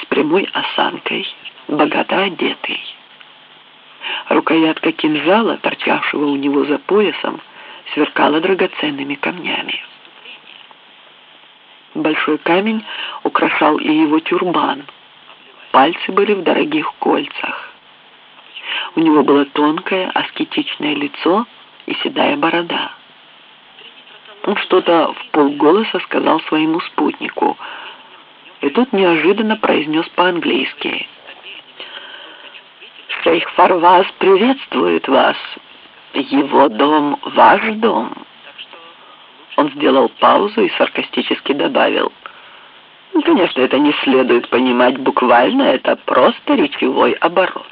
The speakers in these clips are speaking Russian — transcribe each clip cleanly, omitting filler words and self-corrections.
прямой осанкой, богато одетый. Рукоятка кинжала, торчавшего у него за поясом, сверкала драгоценными камнями. Большой камень украшал и его тюрбан. Пальцы были в дорогих кольцах. У него было тонкое, аскетичное лицо и седая борода. Он что-то вполголоса сказал своему спутнику, и тот неожиданно произнес по-английски: «Шейх Фарваз приветствует вас. Его дом — ваш дом». Он сделал паузу и саркастически добавил: «Конечно, это не следует понимать буквально, это просто речевой оборот».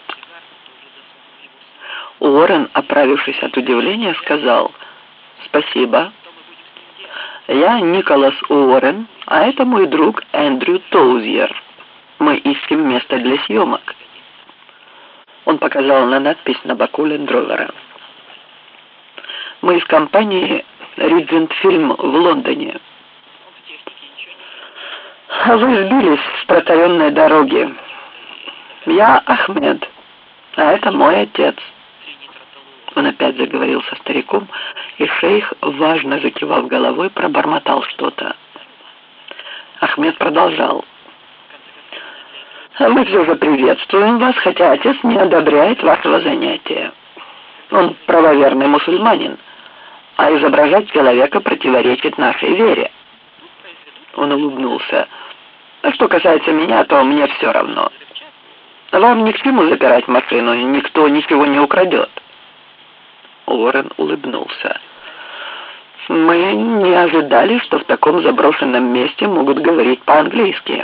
Уоррен, оправившись от удивления, сказал: «Спасибо. Я Николас Уоррен, а это мой друг Эндрю Тоузьер. Мы ищем место для съемок». Он показал на надпись на боку лендровера. «Мы из компании Regent Film в Лондоне. Вы сбились с протаренной дороги. Я Ахмед, а это мой отец». Он опять заговорил со стариком, и шейх, важно закивав головой, пробормотал что-то. Ахмед продолжал: «Мы все же приветствуем вас, хотя отец не одобряет вашего занятия. Он правоверный мусульманин, а изображать человека противоречит нашей вере». Он улыбнулся. «А что касается меня, то мне все равно. Вам ни к чему запирать машину, никто ничего не украдет». Уоррен улыбнулся. «Мы не ожидали, что в таком заброшенном месте могут говорить по-английски».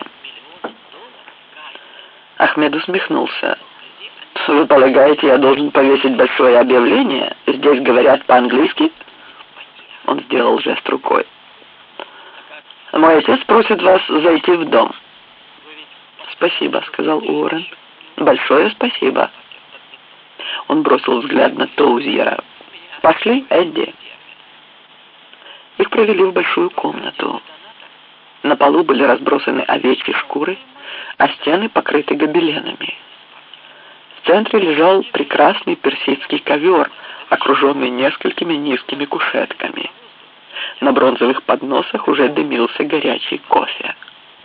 Ахмед усмехнулся. «Вы полагаете, я должен повесить большое объявление? Здесь говорят по-английски?» Он сделал жест рукой. «Мой отец просит вас зайти в дом». «Спасибо», — сказал Уоррен. «Большое спасибо». Он бросил взгляд на Тоузьера. «Пошли, Эдди». Их провели в большую комнату. На полу были разбросаны овечьи шкуры, а стены покрыты гобеленами. В центре лежал прекрасный персидский ковер, окруженный несколькими низкими кушетками. На бронзовых подносах уже дымился горячий кофе.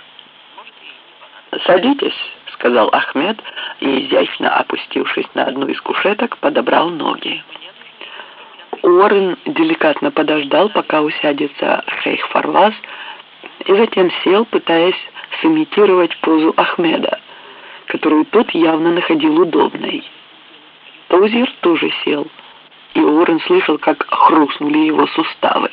«Садитесь», — сказал Ахмед, и, изящно опустившись на одну из кушеток, подобрал ноги. Уоррен деликатно подождал, пока усядется шейх Фарваз, и затем сел, пытаясь сымитировать позу Ахмеда, которую тот явно находил удобной. Тоузьер тоже сел, и Уоррен слышал, как хрустнули его суставы.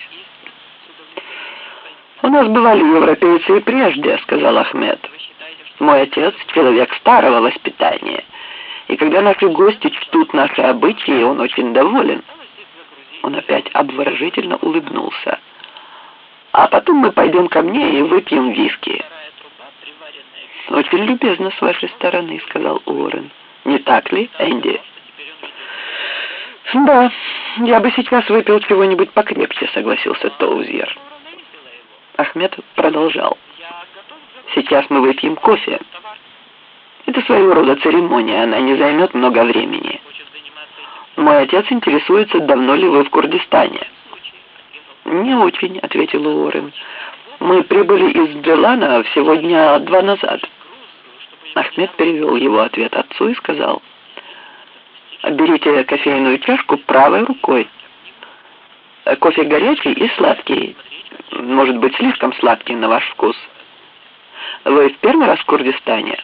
«У нас бывали европейцы и прежде», — сказал Ахмед. «Мой отец — человек старого воспитания, и когда наши гости чтут наши обычаи, он очень доволен». Он опять обворожительно улыбнулся. «А потом мы пойдем ко мне и выпьем виски». «Очень любезно с вашей стороны», — сказал Уоррен. «Не так ли, Энди?» «Да, я бы сейчас выпил чего-нибудь покрепче», — согласился Тоузьер. Ахмед продолжал. «Сейчас мы выпьем кофе. Это своего рода церемония, она не займет много времени. Мой отец интересуется, давно ли вы в Курдистане». «Не очень», — ответил Уоррен. «Мы прибыли из Джелана всего дня 2 назад». Ахмед перевел его ответ отцу и сказал: «Берите кофейную чашку правой рукой. Кофе горячий и сладкий. Может быть, слишком сладкий на ваш вкус. Вы в первый раз в Курдистане?»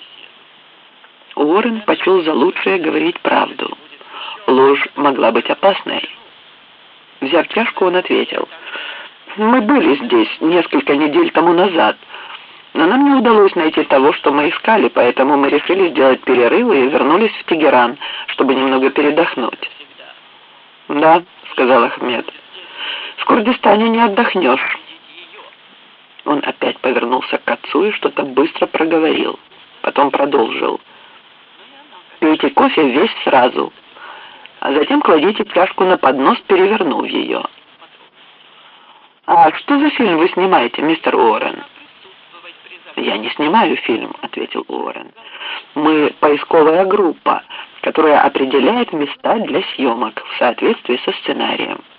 Уоррен почел за лучшее говорить правду. Ложь могла быть опасной. Взяв чашку, он ответил: «Мы были здесь несколько недель тому назад, но нам не удалось найти того, что мы искали, поэтому мы решили сделать перерыв и вернулись в Тегеран, чтобы немного передохнуть». «Да», — сказал Ахмед, — «в Курдистане не отдохнешь». Он опять повернулся к отцу и что-то быстро проговорил. Потом продолжил: «Пейте кофе весь сразу, а затем кладите чашку на поднос, перевернув ее». «А что за фильм вы снимаете, мистер Уоррен?» «Я не снимаю фильм», — ответил Уоррен. «Мы поисковая группа, которая определяет места для съемок в соответствии со сценарием».